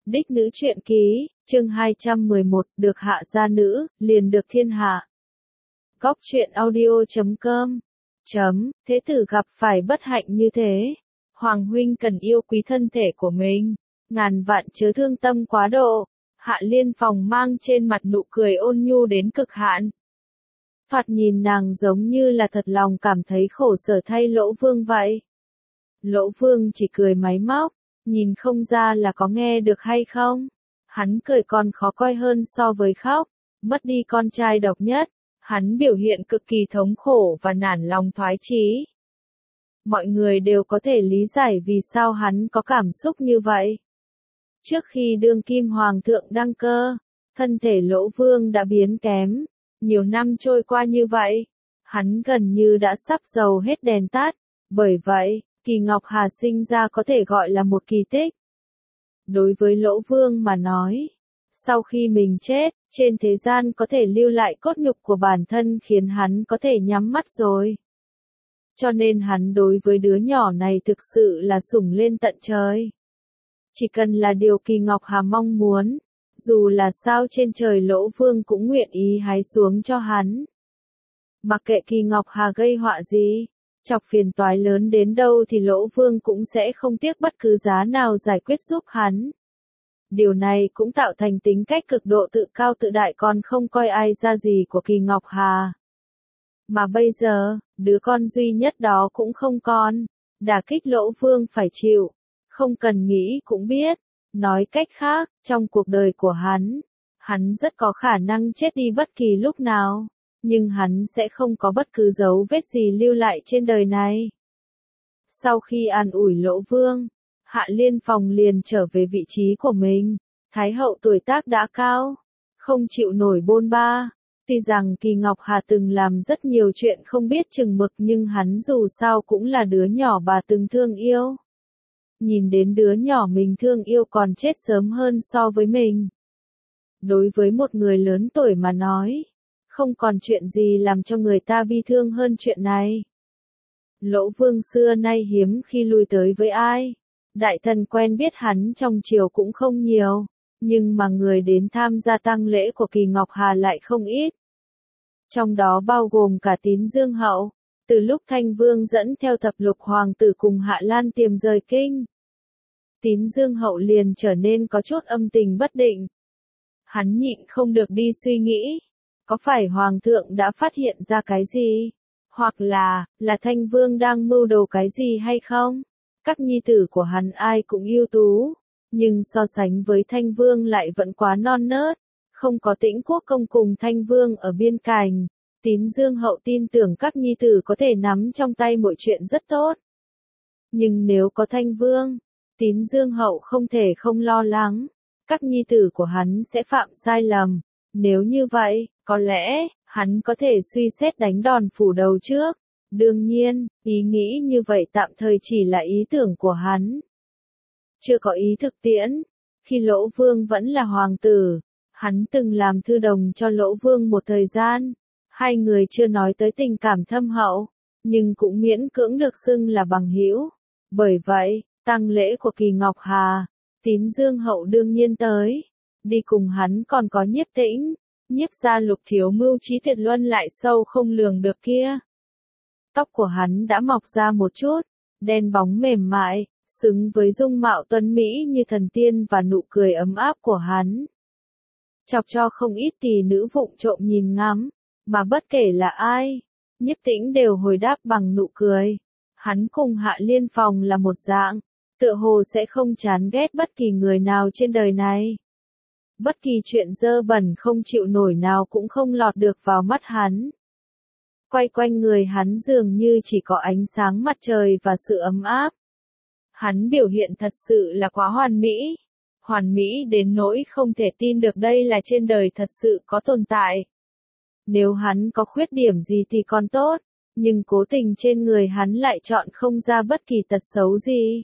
Đích nữ truyện ký, chương 211, được hạ gia nữ, liền được thiên hạ. Góc truyện audio.com. Thế tử gặp phải bất hạnh như thế. Hoàng huynh cần yêu quý thân thể của mình. Ngàn vạn chớ thương tâm quá độ. Hạ Liên Phòng mang trên mặt nụ cười ôn nhu đến cực hạn. Thoạt nhìn nàng giống như là thật lòng cảm thấy khổ sở thay Lỗ Vương vậy. Lỗ Vương chỉ cười máy móc, nhìn không ra là có nghe được hay không. Hắn cười còn khó coi hơn so với khóc, mất đi con trai độc nhất. Hắn biểu hiện cực kỳ thống khổ và nản lòng thoái chí. Mọi người đều có thể lý giải vì sao hắn có cảm xúc như vậy. Trước khi đương kim hoàng thượng đăng cơ, thân thể Lỗ Vương đã biến kém. Nhiều năm trôi qua như vậy, hắn gần như đã sắp dầu hết đèn tắt. Bởi vậy, Kỳ Ngọc Hà sinh ra có thể gọi là một kỳ tích. Đối với Lỗ Vương mà nói, sau khi mình chết, trên thế gian có thể lưu lại cốt nhục của bản thân khiến hắn có thể nhắm mắt rồi. Cho nên hắn đối với đứa nhỏ này thực sự là sủng lên tận trời. Chỉ cần là điều Kỳ Ngọc Hà mong muốn, dù là sao trên trời Lỗ Vương cũng nguyện ý hái xuống cho hắn. Mặc kệ Kỳ Ngọc Hà gây họa gì, chọc phiền toái lớn đến đâu thì Lỗ Vương cũng sẽ không tiếc bất cứ giá nào giải quyết giúp hắn. Điều này cũng tạo thành tính cách cực độ tự cao tự đại còn không coi ai ra gì của Kỳ Ngọc Hà. Mà bây giờ, đứa con duy nhất đó cũng không còn, đả kích Lỗ Vương phải chịu, không cần nghĩ cũng biết. Nói cách khác, trong cuộc đời của hắn rất có khả năng chết đi bất kỳ lúc nào, nhưng hắn sẽ không có bất cứ dấu vết gì lưu lại trên đời này. Sau khi an ủi Lỗ Vương, Hạ Liên Phòng liền trở về vị trí của mình. Thái hậu tuổi tác đã cao, không chịu nổi bôn ba. Tuy rằng Kỳ Ngọc Hà từng làm rất nhiều chuyện không biết chừng mực nhưng hắn dù sao cũng là đứa nhỏ bà từng thương yêu. Nhìn đến đứa nhỏ mình thương yêu còn chết sớm hơn so với mình. Đối với một người lớn tuổi mà nói, không còn chuyện gì làm cho người ta bi thương hơn chuyện này. Lỗ Vương xưa nay hiếm khi lui tới với ai. Đại thần quen biết hắn trong triều cũng không nhiều, nhưng mà người đến tham gia tang lễ của Kỳ Ngọc Hà lại không ít. Trong đó bao gồm cả Tín Dương Hậu, từ lúc Thanh Vương dẫn theo thập lục hoàng tử cùng Hạ Lan Tiềm rời kinh. Tín Dương Hậu liền trở nên có chút âm tình bất định. Hắn nhịn không được đi suy nghĩ, có phải Hoàng thượng đã phát hiện ra cái gì? Hoặc là Thanh Vương đang mưu đồ cái gì hay không? Các nhi tử của hắn ai cũng ưu tú, nhưng so sánh với Thanh Vương lại vẫn quá non nớt, không có Tĩnh Quốc công cùng Thanh Vương ở biên cảnh. Tín Dương Hậu tin tưởng các nhi tử có thể nắm trong tay mọi chuyện rất tốt. Nhưng nếu có Thanh Vương, Tín Dương Hậu không thể không lo lắng, các nhi tử của hắn sẽ phạm sai lầm. Nếu như vậy, có lẽ, hắn có thể suy xét đánh đòn phủ đầu trước. Đương nhiên, ý nghĩ như vậy tạm thời chỉ là ý tưởng của hắn. Chưa có ý thực tiễn. Khi Lỗ Vương vẫn là hoàng tử, hắn từng làm thư đồng cho Lỗ Vương một thời gian. Hai người chưa nói tới tình cảm thâm hậu, nhưng cũng miễn cưỡng được xưng là bằng hữu. Bởi vậy, tang lễ của Kỳ Ngọc Hà, Tín Dương Hậu đương nhiên tới. Đi cùng hắn còn có Nhiếp Tĩnh, Nhiếp gia Lục thiếu mưu trí tuyệt luân lại sâu không lường được kia. Tóc của hắn đã mọc ra một chút, đen bóng mềm mại, xứng với dung mạo tuấn mỹ như thần tiên và nụ cười ấm áp của hắn. Chọc cho không ít tỷ nữ vụng trộm nhìn ngắm, mà bất kể là ai, Nhiếp Tĩnh đều hồi đáp bằng nụ cười. Hắn cùng Hạ Liên Phòng là một dạng, tựa hồ sẽ không chán ghét bất kỳ người nào trên đời này. Bất kỳ chuyện dơ bẩn không chịu nổi nào cũng không lọt được vào mắt hắn. Quay quanh người hắn dường như chỉ có ánh sáng mặt trời và sự ấm áp. Hắn biểu hiện thật sự là quá hoàn mỹ. Hoàn mỹ đến nỗi không thể tin được đây là trên đời thật sự có tồn tại. Nếu hắn có khuyết điểm gì thì còn tốt, nhưng cố tình trên người hắn lại chọn không ra bất kỳ tật xấu gì.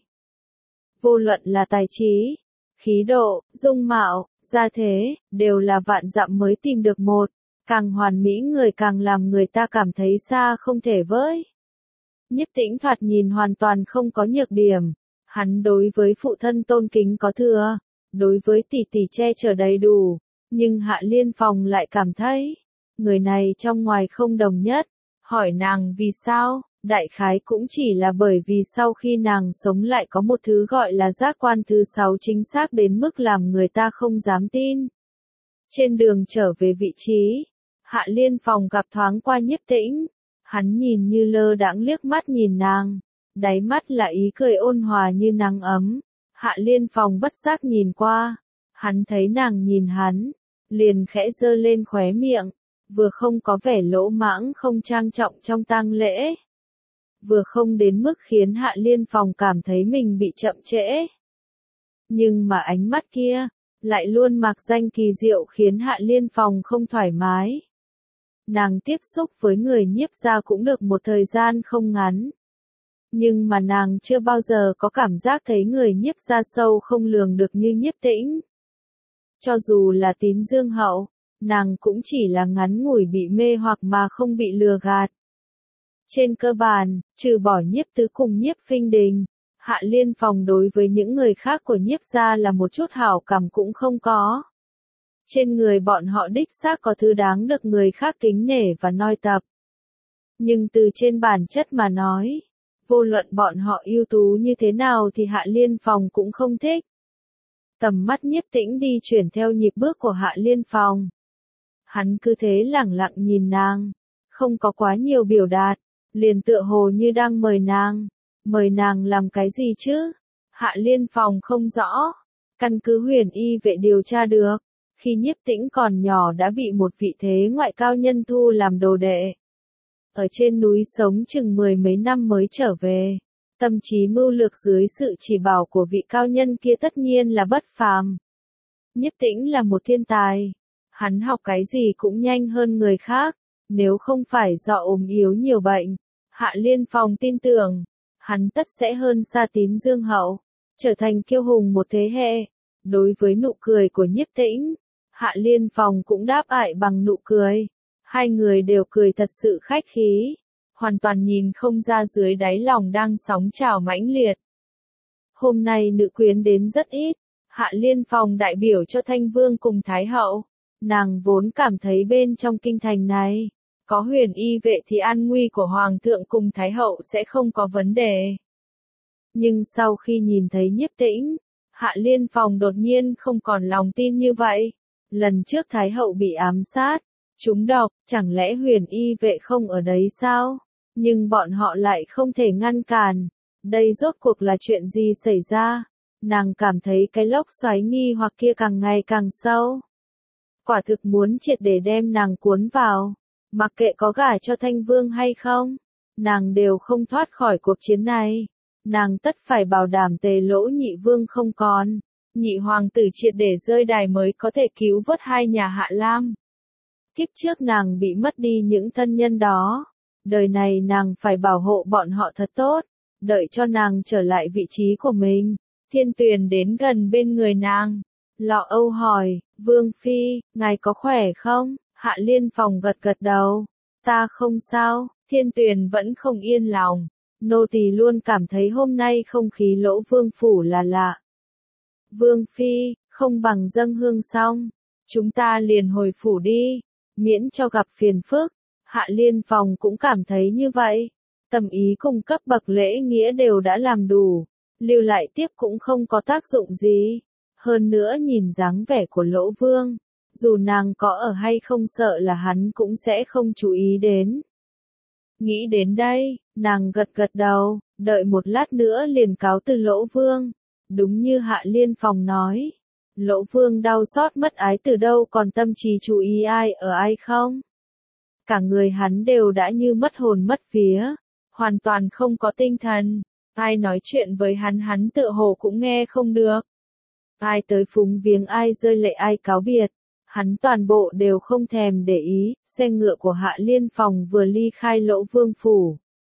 Vô luận là tài trí, khí độ, dung mạo, gia thế, đều là vạn dặm mới tìm được một. Càng hoàn mỹ người càng làm người ta cảm thấy xa không thể với. Nhiếp Tĩnh thoạt nhìn hoàn toàn không có nhược điểm. Hắn đối với phụ thân tôn kính có thừa. đối với tỷ tỷ che chở đầy đủ, nhưng Hạ Liên Phong lại cảm thấy, người này trong ngoài không đồng nhất, hỏi nàng vì sao, đại khái cũng chỉ là bởi vì sau khi nàng sống lại có một thứ gọi là giác quan thứ 6 chính xác đến mức làm người ta không dám tin. Trên đường trở về vị trí, Hạ Liên Phong gặp thoáng qua Nhiếp Tĩnh, hắn nhìn như lơ đãng liếc mắt nhìn nàng, đáy mắt là ý cười ôn hòa như nắng ấm. Hạ Liên Phong bất giác nhìn qua, hắn thấy nàng nhìn hắn, liền khẽ giơ lên khóe miệng, vừa không có vẻ lỗ mãng không trang trọng trong tang lễ, vừa không đến mức khiến Hạ Liên Phong cảm thấy mình bị chậm trễ. Nhưng mà ánh mắt kia, lại luôn mạc danh kỳ diệu khiến Hạ Liên Phong không thoải mái. Nàng tiếp xúc với người Nhiếp gia cũng được một thời gian không ngắn. Nhưng mà nàng chưa bao giờ có cảm giác thấy người Nhiếp gia sâu không lường được như Nhiếp Tĩnh. Cho dù là Tín Dương Hậu, nàng cũng chỉ là ngắn ngủi bị mê hoặc mà không bị lừa gạt. Trên cơ bản, trừ bỏ Nhiếp Tứ cùng Nhiếp Phinh Đình, Hạ Liên Phong đối với những người khác của Nhiếp gia là một chút hảo cảm cũng không có. Trên người bọn họ đích xác có thứ đáng được người khác kính nể và noi tập. Nhưng từ trên bản chất mà nói, vô luận bọn họ ưu tú như thế nào thì Hạ Liên Phong cũng không thích. Tầm mắt Nhiếp Tĩnh đi chuyển theo nhịp bước của Hạ Liên Phong. Hắn cứ thế lẳng lặng nhìn nàng, không có quá nhiều biểu đạt, liền tựa hồ như đang mời nàng làm cái gì chứ? Hạ Liên Phong không rõ, căn cứ Huyền Y vệ điều tra được, khi Nhiếp Tĩnh còn nhỏ đã bị một vị thế ngoại cao nhân thu làm đồ đệ. Ở trên núi sống chừng 10 mấy năm mới trở về, tâm trí mưu lược dưới sự chỉ bảo của vị cao nhân kia tất nhiên là bất phàm. Nhiếp Tĩnh là một thiên tài, hắn học cái gì cũng nhanh hơn người khác, nếu không phải do ốm yếu nhiều bệnh, Hạ Liên Phong tin tưởng, hắn tất sẽ hơn xa Tín Dương Hậu, trở thành kiêu hùng một thế hệ. Đối với nụ cười của Nhiếp Tĩnh, Hạ Liên Phong cũng đáp lại bằng nụ cười. Hai người đều cười thật sự khách khí, hoàn toàn nhìn không ra dưới đáy lòng đang sóng trào mãnh liệt. Hôm nay nữ quyến đến rất ít, Hạ Liên Phong đại biểu cho Thanh Vương cùng Thái Hậu. Nàng vốn cảm thấy bên trong kinh thành này, có Huyền Y vệ thì an nguy của Hoàng thượng cùng Thái Hậu sẽ không có vấn đề. Nhưng sau khi nhìn thấy Nhiếp Tĩnh, Hạ Liên Phong đột nhiên không còn lòng tin như vậy. Lần trước Thái Hậu bị ám sát, trúng độc, chẳng lẽ Huyền Y vệ không ở đấy sao? Nhưng bọn họ lại không thể ngăn cản. Đây rốt cuộc là chuyện gì xảy ra? Nàng cảm thấy cái lốc xoáy nghi hoặc kia càng ngày càng sâu. Quả thực muốn triệt để đem nàng cuốn vào. Mặc kệ có gả cho Thanh Vương hay không, nàng đều không thoát khỏi cuộc chiến này. Nàng tất phải bảo đảm Tề Lỗ Nhị Vương không còn. Nhị hoàng tử triệt để rơi đài mới có thể cứu vớt hai nhà Hạ Lam. Kiếp trước nàng bị mất đi những thân nhân đó. Đời này nàng phải bảo hộ bọn họ thật tốt. Đợi cho nàng trở lại vị trí của mình. Thiên Tuyền đến gần bên người nàng. Lọ âu hỏi, Vương Phi, ngài có khỏe không? Hạ Liên Phong gật gật đầu. Ta không sao, Thiên Tuyền vẫn không yên lòng. Nô tỳ luôn cảm thấy hôm nay không khí Lỗ Vương phủ là lạ. Vương Phi, không bằng dâng hương xong. Chúng ta liền hồi phủ đi. Miễn cho gặp phiền phức. Hạ Liên Phong cũng cảm thấy như vậy. Tâm ý cùng cấp bậc lễ nghĩa đều đã làm đủ. Lưu lại tiếp cũng không có tác dụng gì. Hơn nữa nhìn dáng vẻ của Lỗ Vương, dù nàng có ở hay không sợ là hắn cũng sẽ không chú ý đến. Nghĩ đến đây, nàng gật gật đầu, đợi một lát nữa liền cáo từ Lỗ Vương. Đúng như Hạ Liên Phong nói, Lỗ Vương đau xót mất ái từ đâu còn tâm trí chú ý ai ở ai không. Cả người hắn đều đã như mất hồn mất vía, hoàn toàn không có tinh thần. Ai nói chuyện với hắn tựa hồ cũng nghe không được. Ai tới phúng viếng ai rơi lệ ai cáo biệt, hắn toàn bộ đều không thèm để ý. Xe ngựa của Hạ Liên Phong vừa ly khai Lỗ Vương phủ,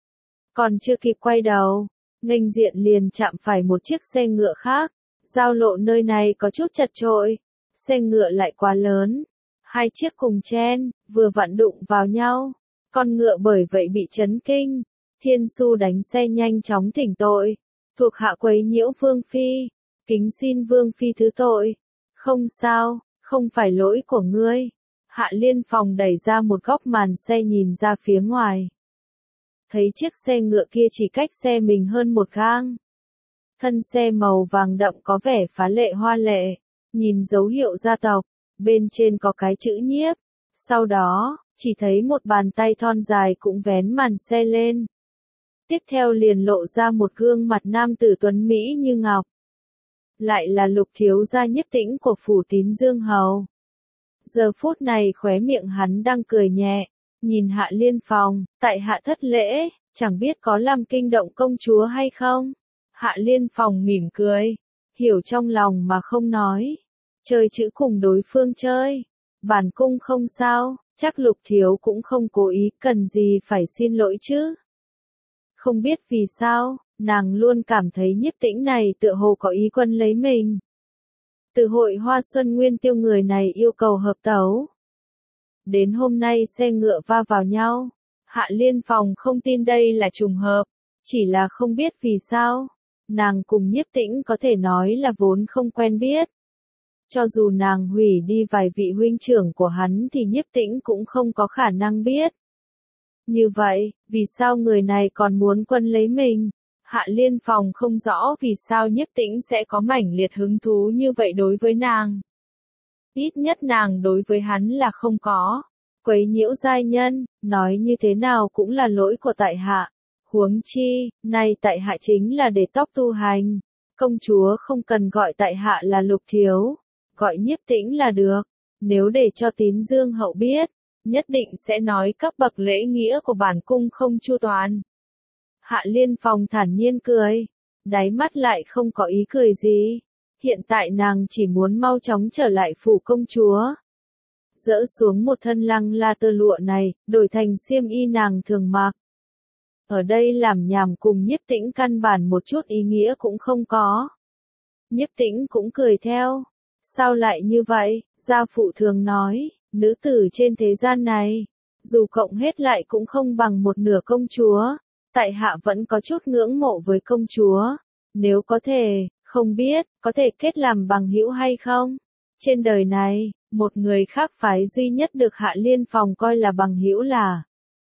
còn chưa kịp quay đầu, nghênh diện liền chạm phải một chiếc xe ngựa khác. Giao lộ nơi này có chút chật chội, xe ngựa lại quá lớn, hai chiếc cùng chen, vừa vặn đụng vào nhau. Con ngựa bởi vậy bị chấn kinh. Thiên Su đánh xe nhanh chóng thỉnh tội, thuộc hạ quấy nhiễu Vương Phi. Kính xin Vương Phi thứ tội. Không sao, không phải lỗi của ngươi. Hạ Liên Phòng đẩy ra một góc màn xe nhìn ra phía ngoài. Thấy chiếc xe ngựa kia chỉ cách xe mình hơn một gang. Thân xe màu vàng đậm có vẻ phá lệ hoa lệ, nhìn dấu hiệu gia tộc, bên trên có cái chữ Nhiếp. Sau đó, chỉ thấy một bàn tay thon dài cũng vén màn xe lên. Tiếp theo liền lộ ra một gương mặt nam tử tuấn Mỹ như ngọc. Lại là Lục thiếu gia Nhiếp Tĩnh của phủ Tín Dương Hầu. Giờ phút này khóe miệng hắn đang cười nhẹ, nhìn Hạ Liên Phòng, tại hạ thất lễ, chẳng biết có làm kinh động công chúa hay không? Hạ Liên Phòng mỉm cười, hiểu trong lòng mà không nói. Chơi chữ cùng đối phương chơi. Bản cung không sao, chắc Lục thiếu cũng không cố ý, cần gì phải xin lỗi chứ. Không biết vì sao, nàng luôn cảm thấy Nhiếp Tĩnh này tựa hồ có ý quân lấy mình. Từ hội Hoa Xuân Nguyên Tiêu người này yêu cầu hợp tấu. Đến hôm nay xe ngựa va vào nhau. Hạ Liên Phòng không tin đây là trùng hợp, chỉ là không biết vì sao. Nàng cùng Nhiếp Tĩnh có thể nói là vốn không quen biết. Cho dù nàng hủy đi vài vị huynh trưởng của hắn thì Nhiếp Tĩnh cũng không có khả năng biết. Như vậy, vì sao người này còn muốn quân lấy mình? Hạ Liên Phòng không rõ vì sao Nhiếp Tĩnh sẽ có mãnh liệt hứng thú như vậy đối với nàng. Ít nhất nàng đối với hắn là không có. Quấy nhiễu giai nhân, nói như thế nào cũng là lỗi của tại hạ. Huống chi, nay tại hạ chính là để tóc tu hành. Công chúa không cần gọi tại hạ là Lục thiếu, gọi Nhiếp Tĩnh là được. Nếu để cho Tín Dương hậu biết, nhất định sẽ nói cấp bậc lễ nghĩa của bản cung không chu toàn. Hạ Liên Phòng thản nhiên cười, đáy mắt lại không có ý cười gì. Hiện tại nàng chỉ muốn mau chóng trở lại phủ công chúa. Dỡ xuống một thân lăng la tơ lụa này, đổi thành xiêm y nàng thường mặc. Ở đây làm nhảm cùng Nhiếp Tĩnh căn bản một chút ý nghĩa cũng không có. Nhiếp Tĩnh cũng cười theo. Sao lại như vậy? Gia phụ thường nói, nữ tử trên thế gian này, dù cộng hết lại cũng không bằng một nửa công chúa. Tại hạ vẫn có chút ngưỡng mộ với công chúa. Nếu có thể, không biết, có thể kết làm bằng hữu hay không? Trên đời này, một người khác phái duy nhất được Hạ Liên Phòng coi là bằng hữu là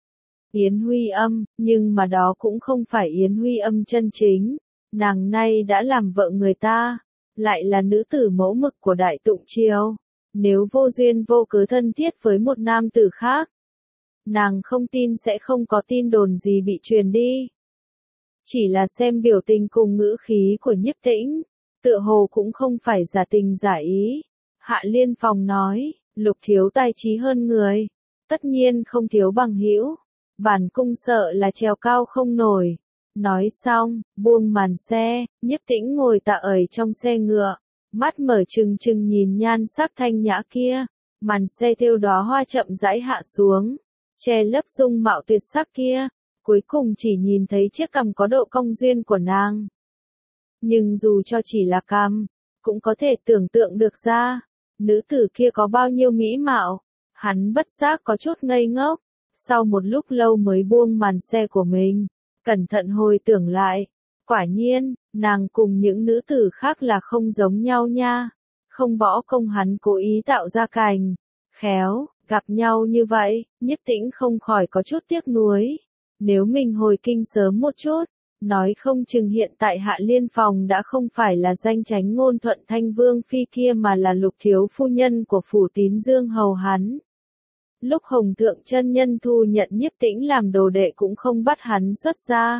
Yến Huy Âm, nhưng mà đó cũng không phải Yến Huy Âm chân chính. Nàng nay đã làm vợ người ta, lại là nữ tử mẫu mực của Đại Tụng Triều. Nếu vô duyên vô cớ thân thiết với một nam tử khác, nàng không tin sẽ không có tin đồn gì bị truyền đi. Chỉ là xem biểu tình cùng ngữ khí của Nhiếp Tĩnh, tựa hồ cũng không phải giả tình giả ý. Hạ Liên Phòng nói, Lục thiếu tài trí hơn người, tất nhiên không thiếu bằng hữu. Bản cung sợ là trèo cao không nổi. Nói xong, buông màn xe, Nhiếp Tĩnh ngồi tạ ởi trong xe ngựa, mắt mở trừng trừng nhìn nhan sắc thanh nhã kia. Màn xe thêu đóa hoa chậm rãi hạ xuống, che lấp dung mạo tuyệt sắc kia. Cuối cùng chỉ nhìn thấy chiếc cằm có độ cong duyên của nàng. Nhưng dù cho chỉ là cằm, cũng có thể tưởng tượng được ra, nữ tử kia có bao nhiêu mỹ mạo. Hắn bất giác có chút ngây ngốc, sau một lúc lâu mới buông màn xe của mình, cẩn thận hồi tưởng lại. Quả nhiên, nàng cùng những nữ tử khác là không giống nhau nha. Không bỏ công hắn cố ý tạo ra cành, khéo, gặp nhau như vậy, Nhiếp Tĩnh không khỏi có chút tiếc nuối. Nếu mình hồi kinh sớm một chút, nói không chừng hiện tại Hạ Liên Phòng đã không phải là danh chánh ngôn thuận thanh vương phi kia mà là Lục thiếu phu nhân của phủ Tín Dương hầu hắn. Lúc Hồng Thượng chân nhân thu nhận Nhiếp Tĩnh làm đồ đệ cũng không bắt hắn xuất gia.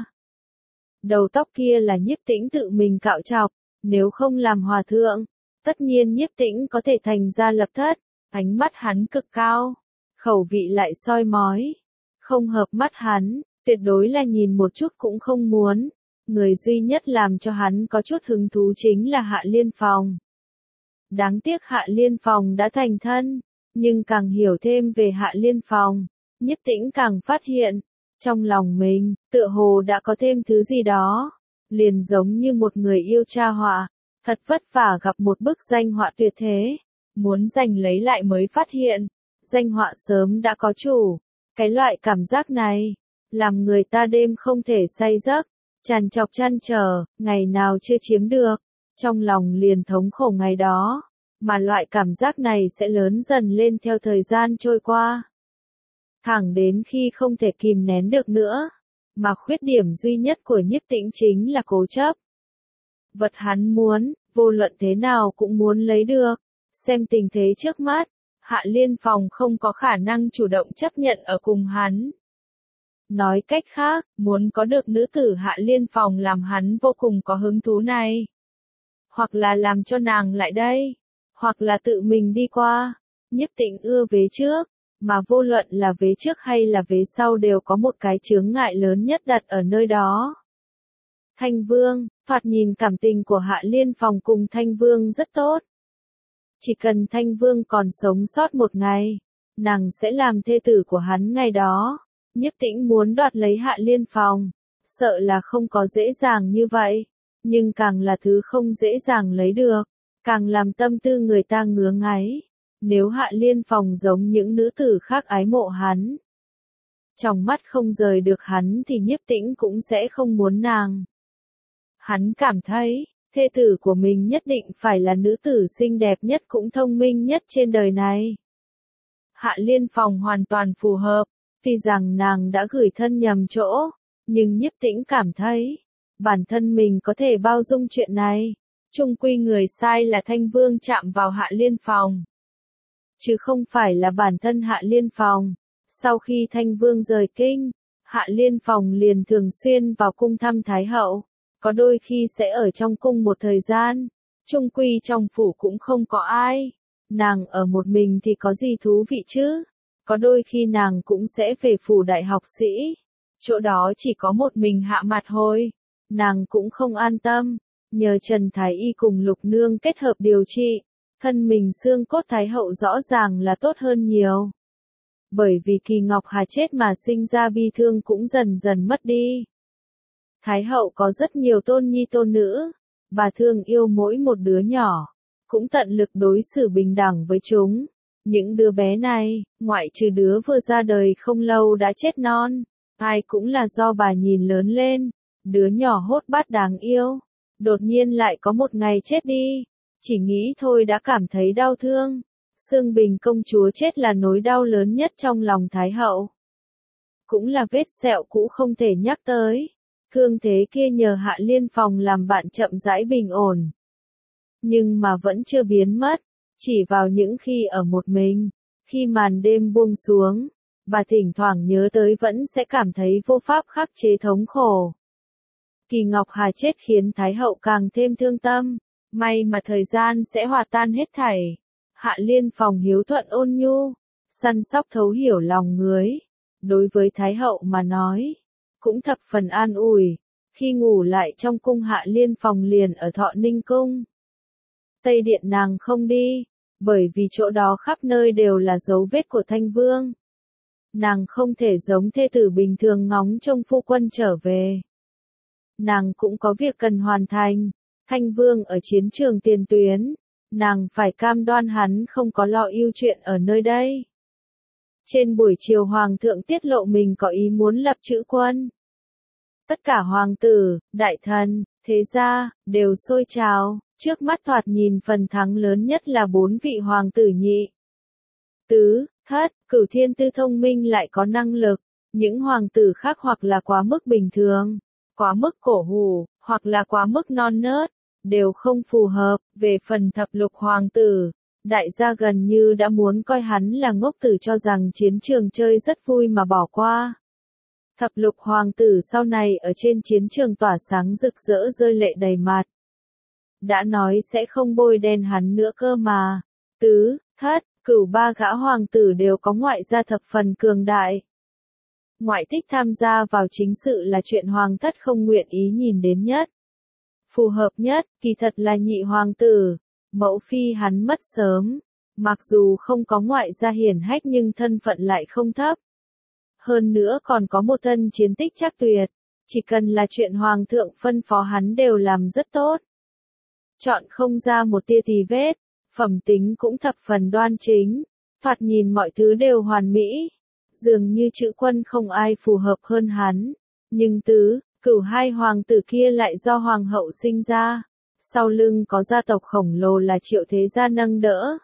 Đầu tóc kia là Nhiếp Tĩnh tự mình cạo chọc, nếu không làm hòa thượng, tất nhiên Nhiếp Tĩnh có thể thành ra lập thất. Ánh mắt hắn cực cao, khẩu vị lại soi mói, không hợp mắt hắn, tuyệt đối là nhìn một chút cũng không muốn. Người duy nhất làm cho hắn có chút hứng thú chính là Hạ Liên Phòng. Đáng tiếc Hạ Liên Phòng đã thành thân, nhưng càng hiểu thêm về Hạ Liên Phòng, Nhiếp Tĩnh càng phát hiện, trong lòng mình, tựa hồ đã có thêm thứ gì đó, liền giống như một người yêu tra họa, thật vất vả gặp một bức danh họa tuyệt thế, muốn giành lấy lại mới phát hiện, danh họa sớm đã có chủ. Cái loại cảm giác này, làm người ta đêm không thể say giấc, trằn trọc trăn trở, ngày nào chưa chiếm được, trong lòng liền thống khổ ngày đó, mà loại cảm giác này sẽ lớn dần lên theo thời gian trôi qua. Thẳng đến khi không thể kìm nén được nữa, mà khuyết điểm duy nhất của Nhiếp Tĩnh chính là cố chấp. Vật hắn muốn, vô luận thế nào cũng muốn lấy được. Xem tình thế trước mắt, Hạ Liên Phong không có khả năng chủ động chấp nhận ở cùng hắn. Nói cách khác, muốn có được nữ tử Hạ Liên Phong làm hắn vô cùng có hứng thú này. Hoặc là làm cho nàng lại đây, hoặc là tự mình đi qua. Nhiếp Tĩnh ưa vế trước, mà vô luận là vế trước hay là vế sau đều có một cái chướng ngại lớn nhất đặt ở nơi đó. Thanh Vương, thoạt nhìn cảm tình của Hạ Liên Phong cùng Thanh Vương rất tốt. Chỉ cần Thanh Vương còn sống sót một ngày, nàng sẽ làm thê tử của hắn ngày đó. Nhiếp Tĩnh muốn đoạt lấy Hạ Liên Phong, sợ là không có dễ dàng như vậy, nhưng càng là thứ không dễ dàng lấy được, càng làm tâm tư người ta ngứa ngáy. Nếu Hạ Liên Phong giống những nữ tử khác ái mộ hắn, trong mắt không rời được hắn thì Nhiếp Tĩnh cũng sẽ không muốn nàng. Hắn cảm thấy, thê tử của mình nhất định phải là nữ tử xinh đẹp nhất cũng thông minh nhất trên đời này. Hạ Liên Phong hoàn toàn phù hợp, tuy rằng nàng đã gửi thân nhầm chỗ, nhưng Nhiếp Tĩnh cảm thấy, bản thân mình có thể bao dung chuyện này. Chung quy người sai là Thanh Vương chạm vào Hạ Liên Phong, chứ không phải là bản thân Hạ Liên Phong. Sau khi Thanh Vương rời kinh, Hạ Liên Phong liền thường xuyên vào cung thăm Thái Hậu, có đôi khi sẽ ở trong cung một thời gian, chung quy trong phủ cũng không có ai, nàng ở một mình thì có gì thú vị chứ, có đôi khi nàng cũng sẽ về phủ đại học sĩ, chỗ đó chỉ có một mình Hạ Mặt Hồi, nàng cũng không an tâm, nhờ Trần Thái Y cùng Lục Nương kết hợp điều trị, thân mình xương cốt Thái Hậu rõ ràng là tốt hơn nhiều. Bởi vì Kỳ Ngọc Hà chết mà sinh ra bi thương cũng dần dần mất đi. Thái Hậu có rất nhiều tôn nhi tôn nữ, bà thương yêu mỗi một đứa nhỏ, cũng tận lực đối xử bình đẳng với chúng. Những đứa bé này, ngoại trừ đứa vừa ra đời không lâu đã chết non, ai cũng là do bà nhìn lớn lên, đứa nhỏ hốt bát đáng yêu, đột nhiên lại có một ngày chết đi, chỉ nghĩ thôi đã cảm thấy đau thương. Sương Bình công chúa chết là nỗi đau lớn nhất trong lòng Thái Hậu. Cũng là vết sẹo cũ không thể nhắc tới. Thương thế kia nhờ Hạ Liên Phong làm bạn chậm rãi bình ổn. Nhưng mà vẫn chưa biến mất, chỉ vào những khi ở một mình, khi màn đêm buông xuống, bà thỉnh thoảng nhớ tới vẫn sẽ cảm thấy vô pháp khắc chế thống khổ. Kỳ Ngọc Hà chết khiến Thái Hậu càng thêm thương tâm, may mà thời gian sẽ hòa tan hết thảy. Hạ Liên Phong hiếu thuận ôn nhu, săn sóc thấu hiểu lòng người, đối với Thái Hậu mà nói, cũng thập phần an ủi. Khi ngủ lại trong cung Hạ Liên Phong liền ở Thọ Ninh Cung. Tây Điện nàng không đi, bởi vì chỗ đó khắp nơi đều là dấu vết của Thanh Vương. Nàng không thể giống thê tử bình thường ngóng trông phu quân trở về. Nàng cũng có việc cần hoàn thành, Thanh Vương ở chiến trường tiền tuyến, nàng phải cam đoan hắn không có lo ưu chuyện ở nơi đây. Trên buổi chiều Hoàng thượng tiết lộ mình có ý muốn lập chữ quân. Tất cả hoàng tử, đại thần, thế gia, đều sôi trào, trước mắt thoạt nhìn phần thắng lớn nhất là 4 vị hoàng tử nhị. Tứ, thất, Cửu Thiên Tư thông minh lại có năng lực, những hoàng tử khác hoặc là quá mức bình thường, quá mức cổ hủ, hoặc là quá mức non nớt, đều không phù hợp. Về phần thập lục hoàng tử, đại gia gần như đã muốn coi hắn là ngốc tử cho rằng chiến trường chơi rất vui mà bỏ qua. Thập lục hoàng tử sau này ở trên chiến trường tỏa sáng rực rỡ rơi lệ đầy mặt. Đã nói sẽ không bôi đen hắn nữa cơ mà. Tứ, thất, cửu ba gã hoàng tử đều có ngoại gia thập phần cường đại. Ngoại thích tham gia vào chính sự là chuyện hoàng thất không nguyện ý nhìn đến nhất. Phù hợp nhất, kỳ thật là nhị hoàng tử, mẫu phi hắn mất sớm. Mặc dù không có ngoại gia hiển hách nhưng thân phận lại không thấp. Hơn nữa còn có một thân chiến tích chắc tuyệt, chỉ cần là chuyện hoàng thượng phân phó hắn đều làm rất tốt. Chọn không ra một tia tì vết, phẩm tính cũng thập phần đoan chính, thoạt nhìn mọi thứ đều hoàn mỹ, dường như chữ quân không ai phù hợp hơn hắn, nhưng tứ, cửu hai hoàng tử kia lại do hoàng hậu sinh ra, sau lưng có gia tộc khổng lồ là Triệu thế gia nâng đỡ.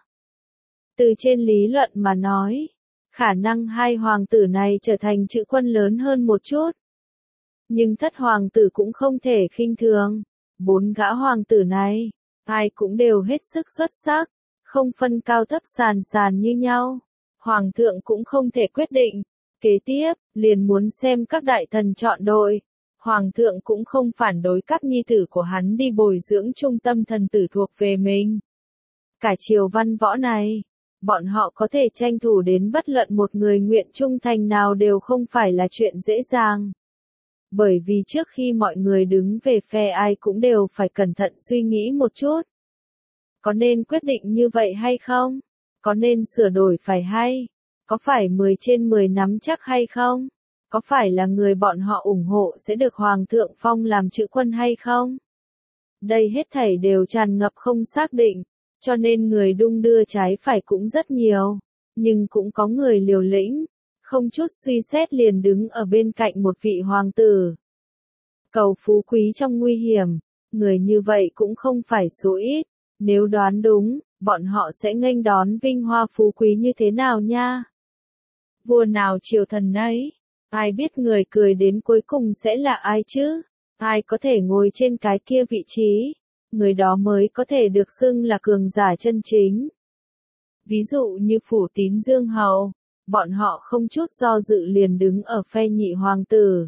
Từ trên lý luận mà nói, khả năng hai hoàng tử này trở thành chữ quân lớn hơn một chút. Nhưng thất hoàng tử cũng không thể khinh thường. 4 gã hoàng tử này, ai cũng đều hết sức xuất sắc, không phân cao thấp sàn sàn như nhau. Hoàng thượng cũng không thể quyết định. Kế tiếp, liền muốn xem các đại thần chọn đội. Hoàng thượng cũng không phản đối các nhi tử của hắn đi bồi dưỡng trung tâm thần tử thuộc về mình. Cả triều văn võ này, bọn họ có thể tranh thủ đến bất luận một người nguyện trung thành nào đều không phải là chuyện dễ dàng. Bởi vì trước khi mọi người đứng về phe ai cũng đều phải cẩn thận suy nghĩ một chút. Có nên quyết định như vậy hay không? Có nên sửa đổi phải hay? Có phải 10 trên 10 nắm chắc hay không? Có phải là người bọn họ ủng hộ sẽ được Hoàng thượng phong làm chữ quân hay không? Đây hết thảy đều tràn ngập không xác định, cho nên người đung đưa trái phải cũng rất nhiều. Nhưng cũng có người liều lĩnh, không chút suy xét liền đứng ở bên cạnh một vị hoàng tử. Cầu phú quý trong nguy hiểm, người như vậy cũng không phải số ít. Nếu đoán đúng, bọn họ sẽ nghênh đón vinh hoa phú quý như thế nào nha? Vua nào triều thần nấy, ai biết người cười đến cuối cùng sẽ là ai chứ? Ai có thể ngồi trên cái kia vị trí? Người đó mới có thể được xưng là cường giả chân chính. Ví dụ như Phủ Tín Dương Hầu, bọn họ không chút do dự liền đứng ở phe nhị hoàng tử.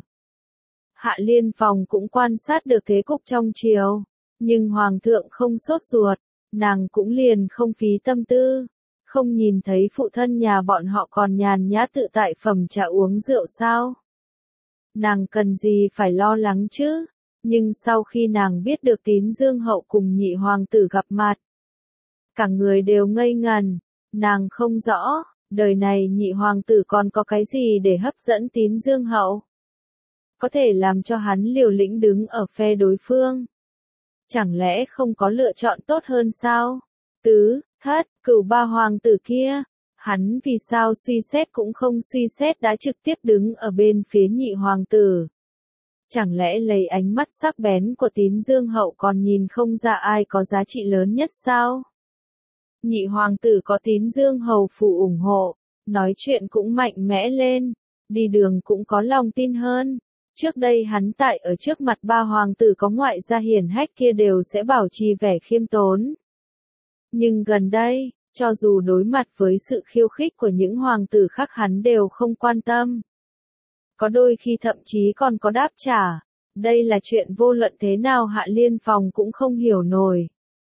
Hạ Liên Phòng cũng quan sát được thế cục trong triều, nhưng hoàng thượng không sốt ruột, nàng cũng liền không phí tâm tư. Không nhìn thấy phụ thân nhà bọn họ còn nhàn nhã tự tại phẩm trà uống rượu sao? Nàng cần gì phải lo lắng chứ? Nhưng sau khi nàng biết được Tín Dương Hậu cùng nhị hoàng tử gặp mặt, cả người đều ngây ngần, nàng không rõ, đời này nhị hoàng tử còn có cái gì để hấp dẫn Tín Dương Hậu? Có thể làm cho hắn liều lĩnh đứng ở phe đối phương. Chẳng lẽ không có lựa chọn tốt hơn sao? Tứ, thất, cửu ba hoàng tử kia, hắn vì sao suy xét cũng không suy xét đã trực tiếp đứng ở bên phía nhị hoàng tử. Chẳng lẽ lấy ánh mắt sắc bén của Tín Dương Hậu còn nhìn không ra ai có giá trị lớn nhất sao? Nhị hoàng tử có Tín Dương Hầu phụ ủng hộ, nói chuyện cũng mạnh mẽ lên, đi đường cũng có lòng tin hơn. Trước đây hắn tại ở trước mặt ba hoàng tử có ngoại gia hiển hách kia đều sẽ bảo trì vẻ khiêm tốn. Nhưng gần đây, cho dù đối mặt với sự khiêu khích của những hoàng tử khác hắn đều không quan tâm. Có đôi khi thậm chí còn có đáp trả. Đây là chuyện vô luận thế nào Hạ Liên Phòng cũng không hiểu nổi.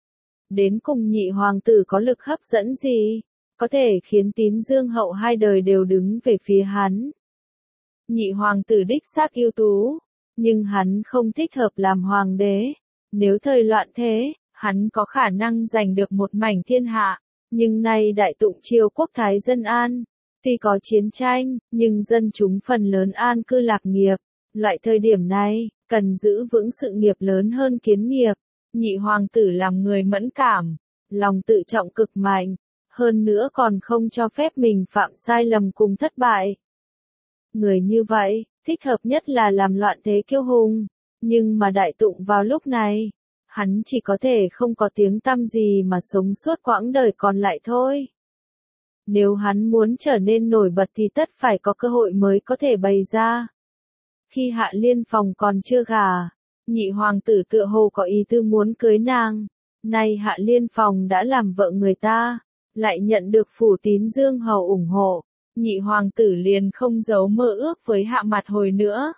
Đến cùng nhị hoàng tử có lực hấp dẫn gì, có thể khiến Tín Dương Hậu hai đời đều đứng về phía hắn. Nhị hoàng tử đích xác ưu tú, nhưng hắn không thích hợp làm hoàng đế. Nếu thời loạn thế, hắn có khả năng giành được một mảnh thiên hạ, nhưng nay đại tụng triều quốc thái dân an. Tuy có chiến tranh, nhưng dân chúng phần lớn an cư lạc nghiệp. Loại thời điểm này, cần giữ vững sự nghiệp lớn hơn kiến nghiệp. Nhị hoàng tử làm người mẫn cảm, lòng tự trọng cực mạnh, hơn nữa còn không cho phép mình phạm sai lầm cùng thất bại. Người như vậy, thích hợp nhất là làm loạn thế kiêu hùng, nhưng mà đại tụng vào lúc này, hắn chỉ có thể không có tiếng tăm gì mà sống suốt quãng đời còn lại thôi. Nếu hắn muốn trở nên nổi bật thì tất phải có cơ hội mới có thể bày ra. Khi Hạ Liên Phòng còn chưa gả, nhị hoàng tử tựa hồ có ý tư muốn cưới nàng. Nay Hạ Liên Phòng đã làm vợ người ta, lại nhận được Phủ Tín Dương Hầu ủng hộ, nhị hoàng tử liền không giấu mơ ước với Hạ Mạt Hồi nữa.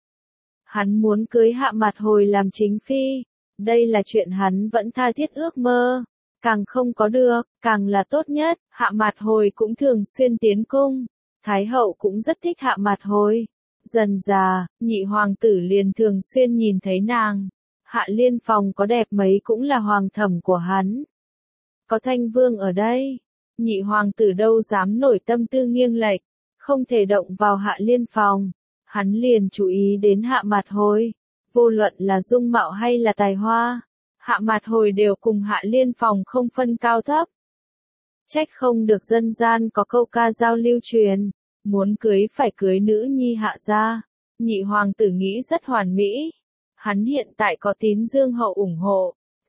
Hắn muốn cưới Hạ Mạt Hồi làm chính phi, đây là chuyện hắn vẫn tha thiết ước mơ. Càng không có được, càng là tốt nhất. Hạ Mạt Hồi cũng thường xuyên tiến cung. Thái hậu cũng rất thích Hạ Mạt Hồi. Dần dà, nhị hoàng tử liền thường xuyên nhìn thấy nàng. Hạ Liên Phòng có đẹp mấy cũng là hoàng thẩm của hắn. Có Thanh Vương ở đây, nhị hoàng tử đâu dám nổi tâm tư nghiêng lệch, không thể động vào Hạ Liên Phòng. Hắn liền chú ý đến Hạ Mạt Hồi, vô luận là dung mạo hay là tài hoa. Hạ Mạt Hồi đều cùng Hạ Liên Phòng không phân cao thấp. Trách không được dân gian có câu ca dao lưu truyền, muốn cưới phải cưới nữ nhi Hạ gia. Nhị hoàng tử nghĩ rất hoàn mỹ. Hắn hiện tại có Tín Dương Hậu ủng hộ,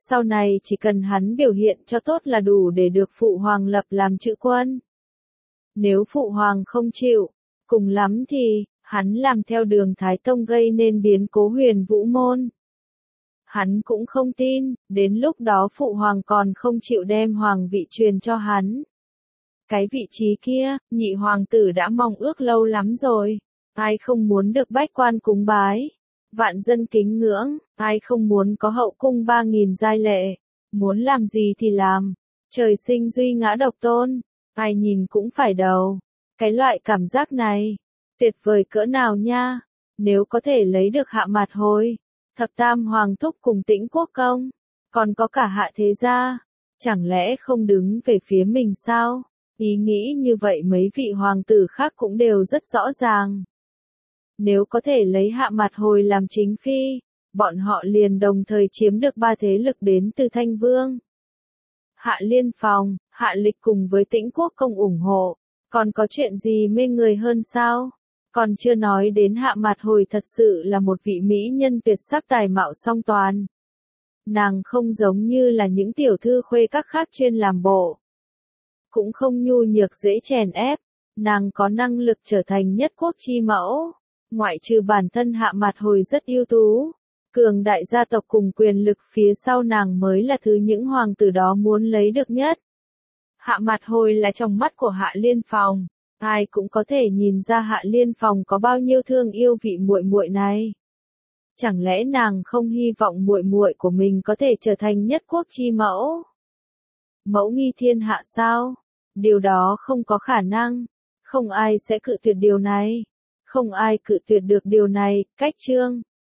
Sau này chỉ cần hắn biểu hiện cho tốt là đủ để được phụ hoàng lập làm chữ quân. Nếu phụ hoàng không chịu, cùng lắm thì, hắn làm theo Đường Thái Tông gây nên biến cố Huyền Vũ Môn. Hắn cũng không tin, đến lúc đó phụ hoàng còn không chịu đem hoàng vị truyền cho hắn. Cái vị trí kia, nhị hoàng tử đã mong ước lâu lắm rồi. Ai không muốn được bách quan cúng bái, vạn dân kính ngưỡng, ai không muốn có hậu cung 3.000 giai lệ, muốn làm gì thì làm, trời sinh duy ngã độc tôn, ai nhìn cũng phải đầu. Cái loại cảm giác này, tuyệt vời cỡ nào nha, nếu có thể lấy được Hạ Mạt Hồi, Thập Tam Hoàng thúc cùng Tĩnh Quốc công, còn có cả Hạ Thế Gia, chẳng lẽ không đứng về phía mình sao? Ý nghĩ như vậy mấy vị hoàng tử khác cũng đều rất rõ ràng. Nếu có thể lấy Hạ Mạt Hồi làm chính phi, bọn họ liền đồng thời chiếm được 3 thế lực đến từ Thanh Vương. Hạ Liên Phòng, Hạ Lịch cùng với Tĩnh Quốc công ủng hộ, còn có chuyện gì mê người hơn sao? Còn chưa nói đến Hạ Mạt Hồi thật sự là một vị mỹ nhân tuyệt sắc tài mạo song toàn. Nàng không giống như là những tiểu thư khuê các khác chuyên làm bộ. Cũng không nhu nhược dễ chèn ép, nàng có năng lực trở thành nhất quốc chi mẫu. Ngoại trừ bản thân Hạ Mạt Hồi rất ưu tú, cường đại gia tộc cùng quyền lực phía sau nàng mới là thứ những hoàng tử đó muốn lấy được nhất. Hạ Mạt Hồi là trong mắt của Hạ Liên Phòng, ai cũng có thể nhìn ra Hạ Liên Phòng có bao nhiêu thương yêu vị muội muội này. Chẳng lẽ nàng không hy vọng muội muội của mình có thể trở thành nhất quốc chi mẫu? Mẫu nghi thiên hạ sao? Điều đó không có khả năng, không ai sẽ cự tuyệt điều này. Không ai cự tuyệt được điều này, cách chương.